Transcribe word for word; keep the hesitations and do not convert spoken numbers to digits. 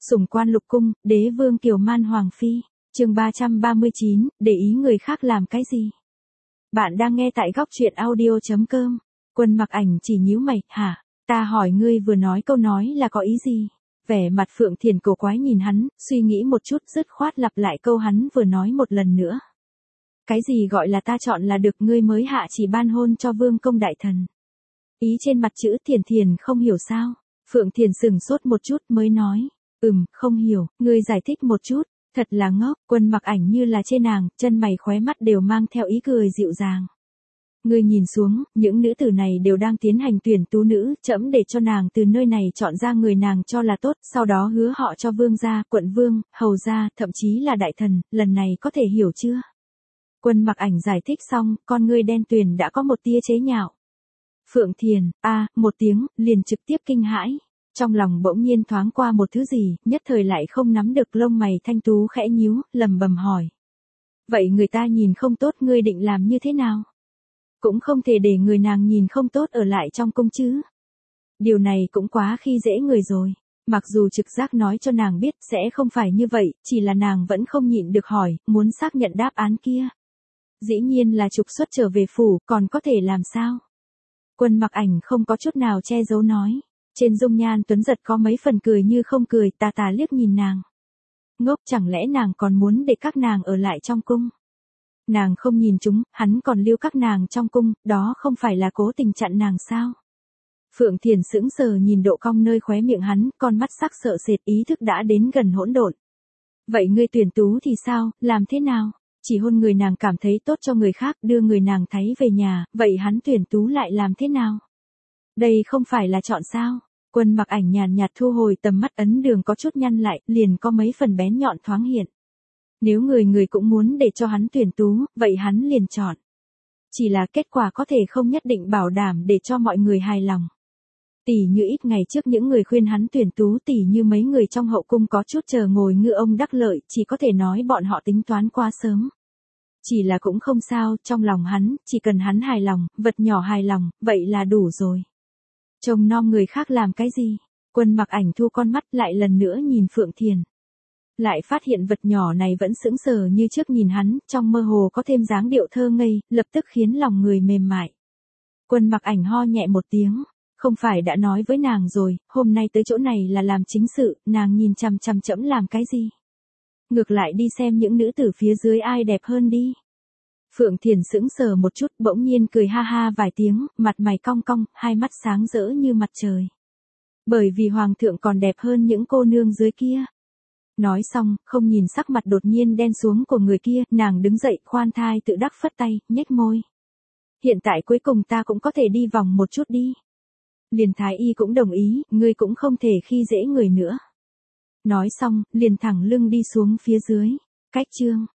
Sủng quan lục cung, đế vương kiều man hoàng phi. Chương ba trăm ba mươi chín, để ý người khác làm cái gì? Bạn đang nghe tại góc truyện audio chấm com. Quân Mặc Ảnh chỉ nhíu mày, hả? Ta hỏi ngươi vừa nói câu nói là có ý gì? Vẻ mặt Phượng Thiền cổ quái nhìn hắn, suy nghĩ một chút dứt khoát lặp lại câu hắn vừa nói một lần nữa. Cái gì gọi là ta chọn là được, ngươi mới hạ chỉ ban hôn cho vương công đại thần. Ý trên mặt chữ Thiền Thiền không hiểu sao? Phượng Thiền sừng sốt một chút mới nói, ừm, không hiểu, ngươi giải thích một chút. Thật là ngốc. Quân Mặc Ảnh như là chê nàng, chân mày khóe mắt đều mang theo ý cười dịu dàng. Ngươi nhìn xuống, những nữ tử này đều đang tiến hành tuyển tú nữ, trẫm để cho nàng từ nơi này chọn ra người nàng cho là tốt, sau đó hứa họ cho vương gia, quận vương, hầu gia, thậm chí là đại thần, lần này có thể hiểu chưa? Quân Mặc Ảnh giải thích xong, con ngươi đen tuyền đã có một tia chế nhạo. Phượng Thiền, a, một tiếng, liền trực tiếp kinh hãi. Trong lòng bỗng nhiên thoáng qua một thứ gì, nhất thời lại không nắm được, lông mày thanh tú khẽ nhíu, lầm bầm hỏi. Vậy người ta nhìn không tốt, ngươi định làm như thế nào? Cũng không thể để người nàng nhìn không tốt ở lại trong cung chứ. Điều này cũng quá khi dễ người rồi. Mặc dù trực giác nói cho nàng biết sẽ không phải như vậy, chỉ là nàng vẫn không nhịn được hỏi, muốn xác nhận đáp án kia. Dĩ nhiên là trục xuất trở về phủ, còn có thể làm sao? Quân Mặc Ảnh không có chút nào che giấu nói. Trên dung nhan tuấn giật có mấy phần cười như không cười, tà tà liếc nhìn nàng. Ngốc, chẳng lẽ nàng còn muốn để các nàng ở lại trong cung? Nàng không nhìn chúng, hắn còn lưu các nàng trong cung, đó không phải là cố tình chặn nàng sao? Phượng Thiền sững sờ nhìn độ cong nơi khóe miệng hắn, con mắt sắc sợ sệt, ý thức đã đến gần hỗn độn. Vậy ngươi tuyển tú thì sao, làm thế nào? Chỉ hôn người nàng cảm thấy tốt cho người khác, đưa người nàng thấy về nhà, vậy hắn tuyển tú lại làm thế nào? Đây không phải là chọn sao? Quân Mặc Ảnh nhàn nhạt thu hồi tầm mắt, ấn đường có chút nhăn lại, liền có mấy phần bén nhọn thoáng hiện. Nếu người người cũng muốn để cho hắn tuyển tú, vậy hắn liền chọn. Chỉ là kết quả có thể không nhất định bảo đảm để cho mọi người hài lòng. Tỉ như ít ngày trước những người khuyên hắn tuyển tú, tỉ như mấy người trong hậu cung có chút chờ ngồi ngư ông đắc lợi, chỉ có thể nói bọn họ tính toán quá sớm. Chỉ là cũng không sao, trong lòng hắn, chỉ cần hắn hài lòng, vật nhỏ hài lòng, vậy là đủ rồi. Trông nom người khác làm cái gì? Quân Mặc Ảnh thu con mắt lại lần nữa nhìn Phượng Thiền. Lại phát hiện vật nhỏ này vẫn sững sờ như trước nhìn hắn, trong mơ hồ có thêm dáng điệu thơ ngây, lập tức khiến lòng người mềm mại. Quân Mặc Ảnh ho nhẹ một tiếng, không phải đã nói với nàng rồi, hôm nay tới chỗ này là làm chính sự, nàng nhìn chằm chằm trẫm làm cái gì? Ngược lại đi xem những nữ tử phía dưới ai đẹp hơn đi. Phượng Thiền sững sờ một chút, bỗng nhiên cười ha ha vài tiếng, mặt mày cong cong, hai mắt sáng rỡ như mặt trời. Bởi vì hoàng thượng còn đẹp hơn những cô nương dưới kia. Nói xong, không nhìn sắc mặt đột nhiên đen xuống của người kia, nàng đứng dậy, khoan thai tự đắc phất tay, nhếch môi. Hiện tại cuối cùng ta cũng có thể đi vòng một chút đi. Liền thái y cũng đồng ý, ngươi cũng không thể khi dễ người nữa. Nói xong, liền thẳng lưng đi xuống phía dưới. Cách chương